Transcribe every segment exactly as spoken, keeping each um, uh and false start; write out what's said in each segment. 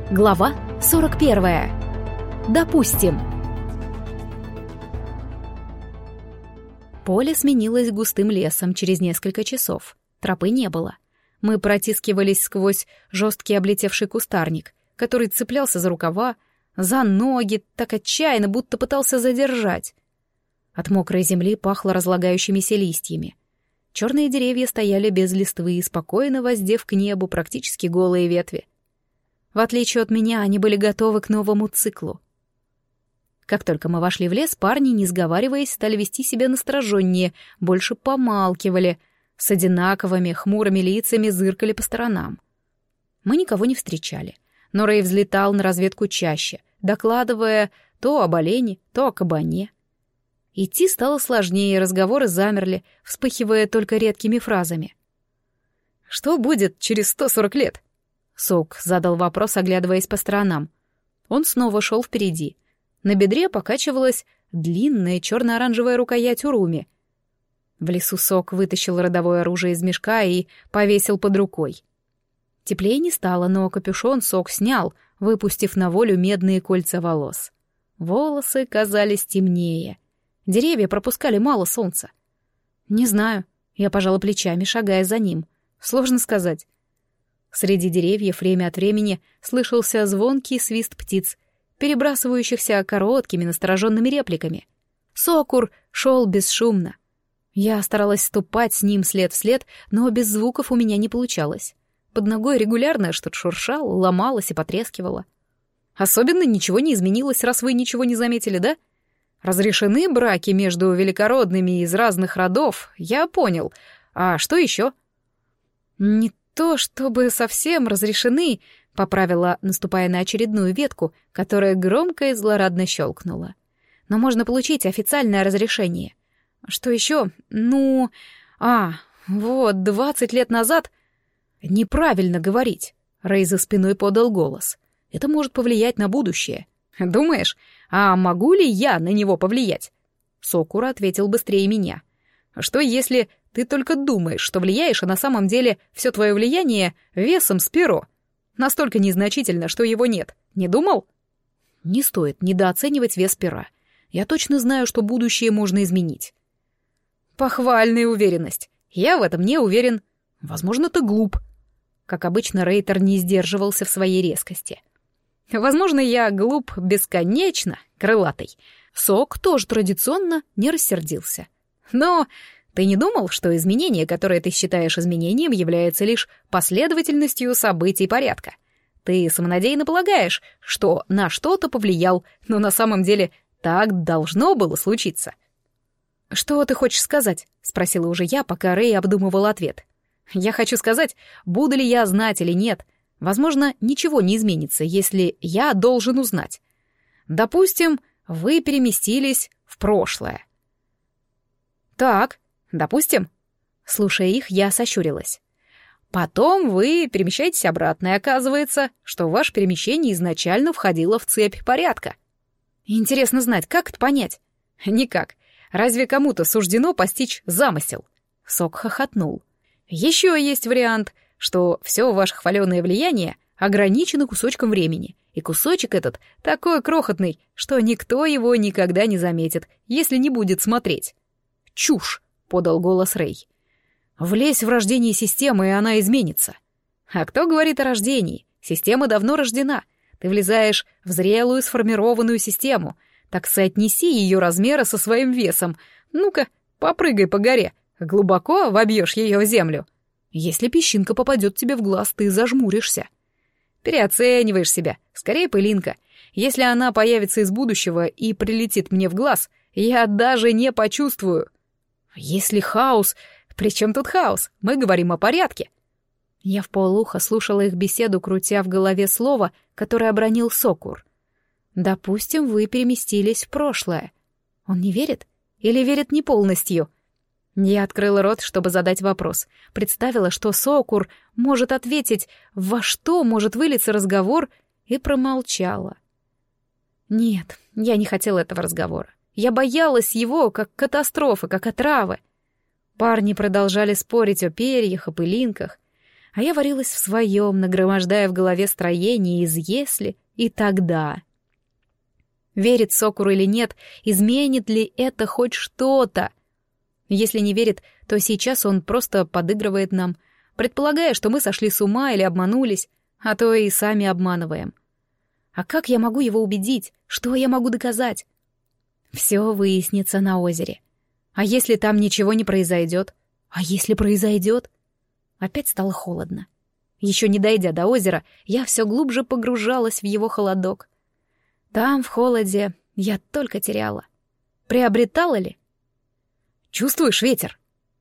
Глава сорок первая. Допустим. Поле сменилось густым лесом через несколько часов. Тропы не было. Мы протискивались сквозь жесткий облетевший кустарник, который цеплялся за рукава, за ноги, так отчаянно, будто пытался задержать. От мокрой земли пахло разлагающимися листьями. Черные деревья стояли без листвы, спокойно воздев к небу практически голые ветви. В отличие от меня, они были готовы к новому циклу. Как только мы вошли в лес, парни, не сговариваясь, стали вести себя настороженнее, больше помалкивали, с одинаковыми хмурыми лицами зыркали по сторонам. Мы никого не встречали, но Рэй взлетал на разведку чаще, докладывая то об олене, то о кабане. Идти стало сложнее, разговоры замерли, вспыхивая только редкими фразами. «Что будет через сто сорок лет?» Сок задал вопрос, оглядываясь по сторонам. Он снова шел впереди. На бедре покачивалась длинная черно-оранжевая рукоять уруми. В лесу Сок вытащил родовое оружие из мешка и повесил под рукой. Теплее не стало, но капюшон Сок снял, выпустив на волю медные кольца волос. Волосы казались темнее. Деревья пропускали мало солнца. «Не знаю», — я пожала плечами, шагая за ним. «Сложно сказать». Среди деревьев время от времени слышался звонкий свист птиц, перебрасывающихся короткими настороженными репликами. Сокур шел бесшумно. Я старалась ступать с ним след в след, но без звуков у меня не получалось. Под ногой регулярно что-то шуршало, ломалось и потрескивало. Особенно ничего не изменилось, раз вы ничего не заметили, да? Разрешены браки между великородными из разных родов, я понял. А что еще? Не то, чтобы совсем разрешены, поправила, наступая на очередную ветку, которая громко и злорадно щелкнула. Но можно получить официальное разрешение. Что еще? Ну... А, вот, двадцать лет назад... Неправильно говорить. Рэй за спиной подал голос. Это может повлиять на будущее. Думаешь, а могу ли я на него повлиять? Сокура ответил быстрее меня. Что если ты только думаешь, что влияешь, а на самом деле все твое влияние весом с перо? Настолько незначительно, что его нет. Не думал? Не стоит недооценивать вес пера. Я точно знаю, что будущее можно изменить. Похвальная уверенность. Я в этом не уверен. Возможно, ты глуп. Как обычно, Рейтер не сдерживался в своей резкости. Возможно, я глуп бесконечно, крылатый. Сок тоже традиционно не рассердился. Но ты не думал, что изменение, которое ты считаешь изменением, является лишь последовательностью событий порядка? Ты самонадеянно полагаешь, что на что-то повлиял, но на самом деле так должно было случиться. «Что ты хочешь сказать?» — спросила уже я, пока Рэй обдумывал ответ. «Я хочу сказать, буду ли я знать или нет. Возможно, ничего не изменится, если я должен узнать. Допустим, вы переместились в прошлое». «Так, допустим». Слушая их, я сощурилась. «Потом вы перемещаетесь обратно, и оказывается, что ваше перемещение изначально входило в цепь порядка». «Интересно знать, как это понять?» «Никак. Разве кому-то суждено постичь замысел?» Сок хохотнул. «Еще есть вариант, что все ваше хваленое влияние ограничено кусочком времени, и кусочек этот такой крохотный, что никто его никогда не заметит, если не будет смотреть». «Чушь!» — подал голос Рэй. «Влезь в рождение системы, и она изменится». «А кто говорит о рождении? Система давно рождена. Ты влезаешь в зрелую сформированную систему. Так соотнеси ее размеры со своим весом. Ну-ка, попрыгай по горе. Глубоко вобьешь ее в землю. Если песчинка попадет тебе в глаз, ты зажмуришься. Переоцениваешь себя. Скорее пылинка. Если она появится из будущего и прилетит мне в глаз, я даже не почувствую. Если хаос... При чем тут хаос? Мы говорим о порядке». Я вполуха слушала их беседу, крутя в голове слово, которое обронил Сокур. «Допустим, вы переместились в прошлое». Он не верит? Или верит не полностью? Я открыла рот, чтобы задать вопрос. Представила, что Сокур может ответить, во что может вылиться разговор, и промолчала. Нет, я не хотела этого разговора. Я боялась его, как катастрофы, как отравы. Парни продолжали спорить о перьях, о пылинках. А я варилась в своем, нагромождая в голове строение из «если» и «тогда». Верит Сокуру или нет, изменит ли это хоть что-то? Если не верит, то сейчас он просто подыгрывает нам, предполагая, что мы сошли с ума или обманулись, а то и сами обманываем. А как я могу его убедить? Что я могу доказать? Все выяснится на озере. А если там ничего не произойдет? А если произойдет? Опять стало холодно. Еще не дойдя до озера, я все глубже погружалась в его холодок. Там, в холоде, я только теряла. Приобретала ли? Чувствуешь ветер?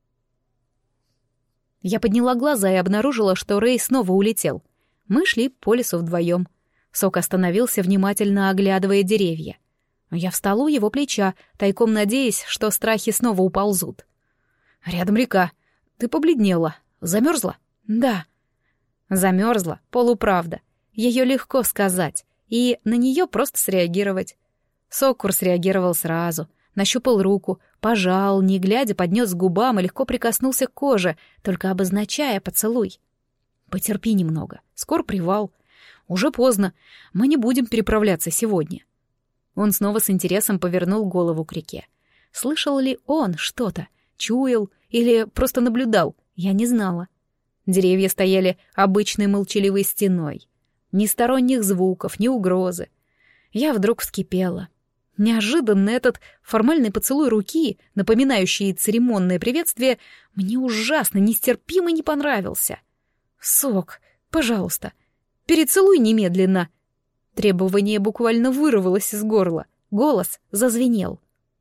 Я подняла глаза и обнаружила, что Рэй снова улетел. Мы шли по лесу вдвоем. Сок остановился, внимательно оглядывая деревья. Я встала у его плеча, тайком надеясь, что страхи снова уползут. «Рядом река. Ты побледнела. Замерзла?» «Да». Замерзла, полуправда. Ее легко сказать, и на нее просто среагировать. Сокур среагировал сразу, нащупал руку, пожал, не глядя, поднес к губам и легко прикоснулся к коже, только обозначая поцелуй. «Потерпи немного, скоро привал. Уже поздно, мы не будем переправляться сегодня». Он снова с интересом повернул голову к реке. Слышал ли он что-то, чуял или просто наблюдал, я не знала. Деревья стояли обычной молчаливой стеной. Ни сторонних звуков, ни угрозы. Я вдруг вскипела. Неожиданно этот формальный поцелуй руки, напоминающий церемонное приветствие, мне ужасно, нестерпимо не понравился. «Сок, пожалуйста, перецелуй немедленно!» Требование буквально вырвалось из горла. Голос зазвенел.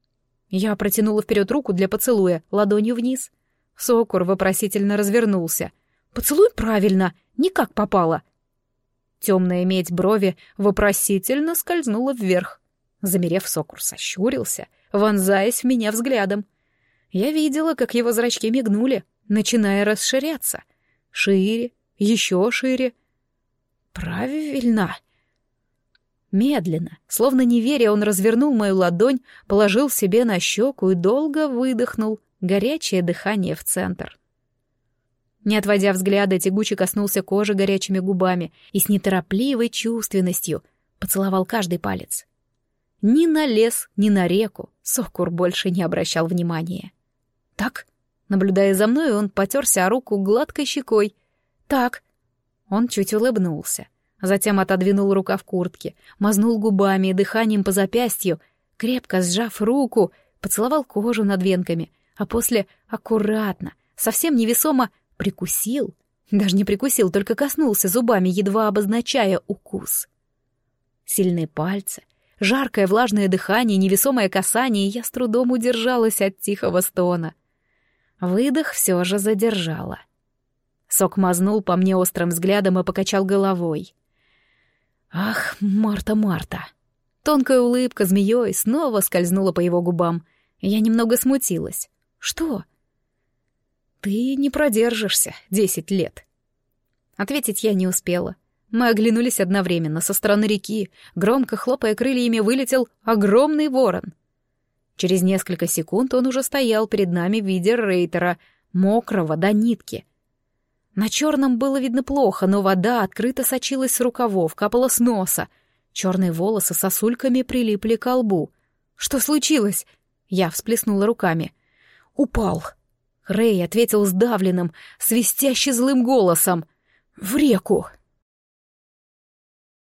Я протянула вперед руку для поцелуя, ладонью вниз. Сокур вопросительно развернулся. «Поцелуй правильно, не как попало!» Темная медь брови вопросительно скользнула вверх. Замерев, Сокур сощурился, вонзаясь в меня взглядом. Я видела, как его зрачки мигнули, начиная расширяться. Шире, еще шире. «Правильно!» Медленно, словно не веря, он развернул мою ладонь, положил себе на щеку и долго выдохнул горячее дыхание в центр. Не отводя взгляда, тягуче коснулся кожи горячими губами и с неторопливой чувственностью поцеловал каждый палец. Ни на лес, ни на реку Сокур больше не обращал внимания. «Так?» Наблюдая за мной, он потерся о руку гладкой щекой. «Так?» Он чуть улыбнулся. Затем отодвинул рукав куртки, мазнул губами и дыханием по запястью, крепко сжав руку, поцеловал кожу над венками, а после аккуратно, совсем невесомо прикусил. Даже не прикусил, только коснулся зубами, едва обозначая укус. Сильные пальцы, жаркое влажное дыхание, невесомое касание, и я с трудом удержалась от тихого стона. Выдох все же задержала. Сок мазнул по мне острым взглядом и покачал головой. «Ах, Марта, Марта!» Тонкая улыбка змеей снова скользнула по его губам. Я немного смутилась. «Что?» «Ты не продержишься десять лет». Ответить я не успела. Мы оглянулись одновременно. Со стороны реки, громко хлопая крыльями, вылетел огромный ворон. Через несколько секунд он уже стоял перед нами в виде рейтера, мокрого до нитки. На черном было видно плохо, но вода открыто сочилась с рукавов, капала с носа. Черные волосы сосульками прилипли к лбу. «Что случилось?» Я всплеснула руками. «Упал». Рэй ответил сдавленным, свистяще злым голосом. «В реку».